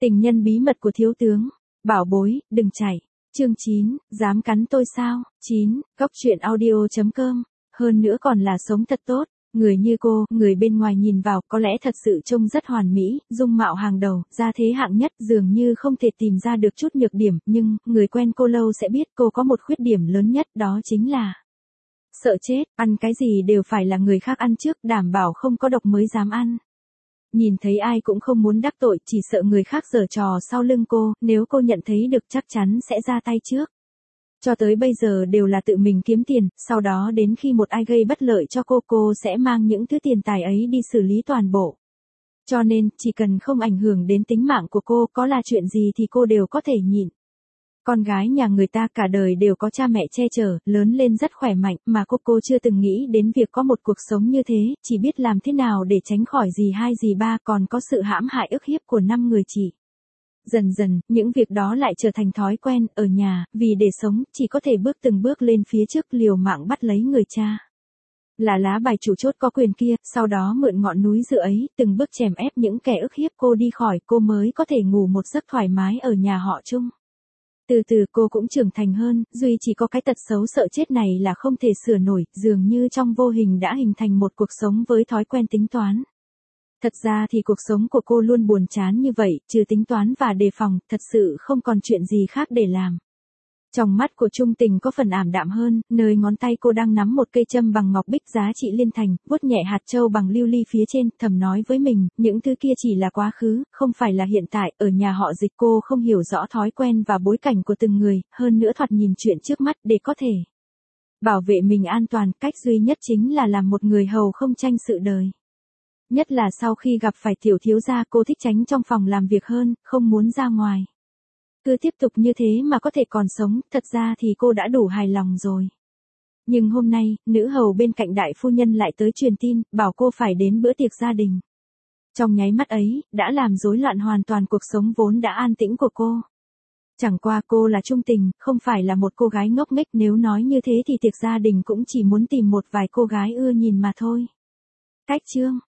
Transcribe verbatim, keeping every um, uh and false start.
Tình nhân bí mật của thiếu tướng. Bảo bối, đừng chạy. Chương chín, dám cắn tôi sao? chín, góc truyện audio chấm com. Hơn nữa còn là sống thật tốt. Người như cô, người bên ngoài nhìn vào, có lẽ thật sự trông rất hoàn mỹ, dung mạo hàng đầu, gia thế hạng nhất, dường như không thể tìm ra được chút nhược điểm, nhưng, người quen cô lâu sẽ biết cô có một khuyết điểm lớn nhất, đó chính là sợ chết, ăn cái gì đều phải là người khác ăn trước, đảm bảo không có độc mới dám ăn. Nhìn thấy ai cũng không muốn đắc tội, chỉ sợ người khác giở trò sau lưng cô, nếu cô nhận thấy được chắc chắn sẽ ra tay trước. Cho tới bây giờ đều là tự mình kiếm tiền, sau đó đến khi một ai gây bất lợi cho cô, cô sẽ mang những thứ tiền tài ấy đi xử lý toàn bộ. Cho nên, chỉ cần không ảnh hưởng đến tính mạng của cô, có là chuyện gì thì cô đều có thể nhịn. Con gái nhà người ta cả đời đều có cha mẹ che chở, lớn lên rất khỏe mạnh, mà cô cô chưa từng nghĩ đến việc có một cuộc sống như thế, chỉ biết làm thế nào để tránh khỏi gì hai gì ba, còn có sự hãm hại ức hiếp của năm người chị. Dần dần, những việc đó lại trở thành thói quen, ở nhà, vì để sống, chỉ có thể bước từng bước lên phía trước liều mạng bắt lấy người cha. Là lá bài chủ chốt có quyền kia, sau đó mượn ngọn núi dựa ấy, từng bước chèn ép những kẻ ức hiếp cô đi khỏi, cô mới có thể ngủ một giấc thoải mái ở nhà họ chung. Từ từ cô cũng trưởng thành hơn, duy chỉ có cái tật xấu sợ chết này là không thể sửa nổi, dường như trong vô hình đã hình thành một cuộc sống với thói quen tính toán. Thật ra thì cuộc sống của cô luôn buồn chán như vậy, trừ tính toán và đề phòng, thật sự không còn chuyện gì khác để làm. Trong mắt của Trung Tình có phần ảm đạm hơn, nơi ngón tay cô đang nắm một cây châm bằng ngọc bích giá trị liên thành, vuốt nhẹ hạt châu bằng lưu ly phía trên, thầm nói với mình, những thứ kia chỉ là quá khứ, không phải là hiện tại, ở nhà họ Dịch cô không hiểu rõ thói quen và bối cảnh của từng người, hơn nữa thoạt nhìn chuyện trước mắt để có thể bảo vệ mình an toàn, cách duy nhất chính là làm một người hầu không tranh sự đời. Nhất là sau khi gặp phải tiểu thiếu gia, cô thích tránh trong phòng làm việc hơn, không muốn ra ngoài. Cứ tiếp tục như thế mà có thể còn sống, thật ra thì cô đã đủ hài lòng rồi. Nhưng hôm nay, nữ hầu bên cạnh đại phu nhân lại tới truyền tin, bảo cô phải đến bữa tiệc gia đình. Trong nháy mắt ấy, đã làm rối loạn hoàn toàn cuộc sống vốn đã an tĩnh của cô. Chẳng qua cô là Trung Tình, không phải là một cô gái ngốc nghếch, nếu nói như thế thì tiệc gia đình cũng chỉ muốn tìm một vài cô gái ưa nhìn mà thôi. Cách chương